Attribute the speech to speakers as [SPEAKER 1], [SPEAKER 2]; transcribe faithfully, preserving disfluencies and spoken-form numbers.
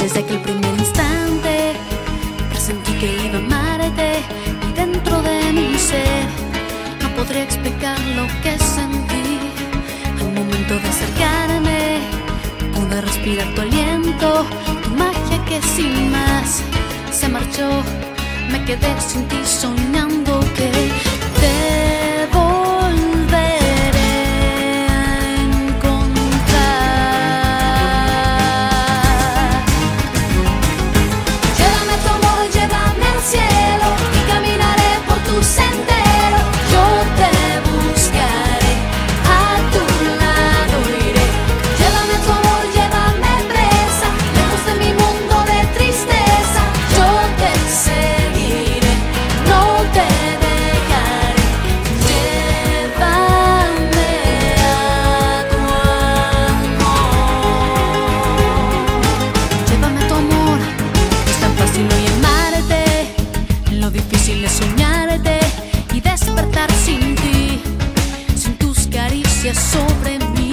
[SPEAKER 1] Desde aquel primer instante presentí que iba a amarte, y dentro de mi ser no podría explicar lo que sentí. Al momento de acercarme pude respirar tu aliento, tu magia que sin más se marchó. Me quedé sin ti soñando que te volveré a encontrar. Llévame tu amor, llévame al cielo, y caminaré por tu sendero. Yo te buscaré, a tu lado iré. Llévame tu amor, llévame presa, lejos de mi mundo de tristeza. Yo te seguiré, no te dejaré. Llévame a tu amor. Llévame tu amor, es tan fácil hoy amarte, lo difícil es soñarte y despertar sin ti, sin tus caricias sobre mí.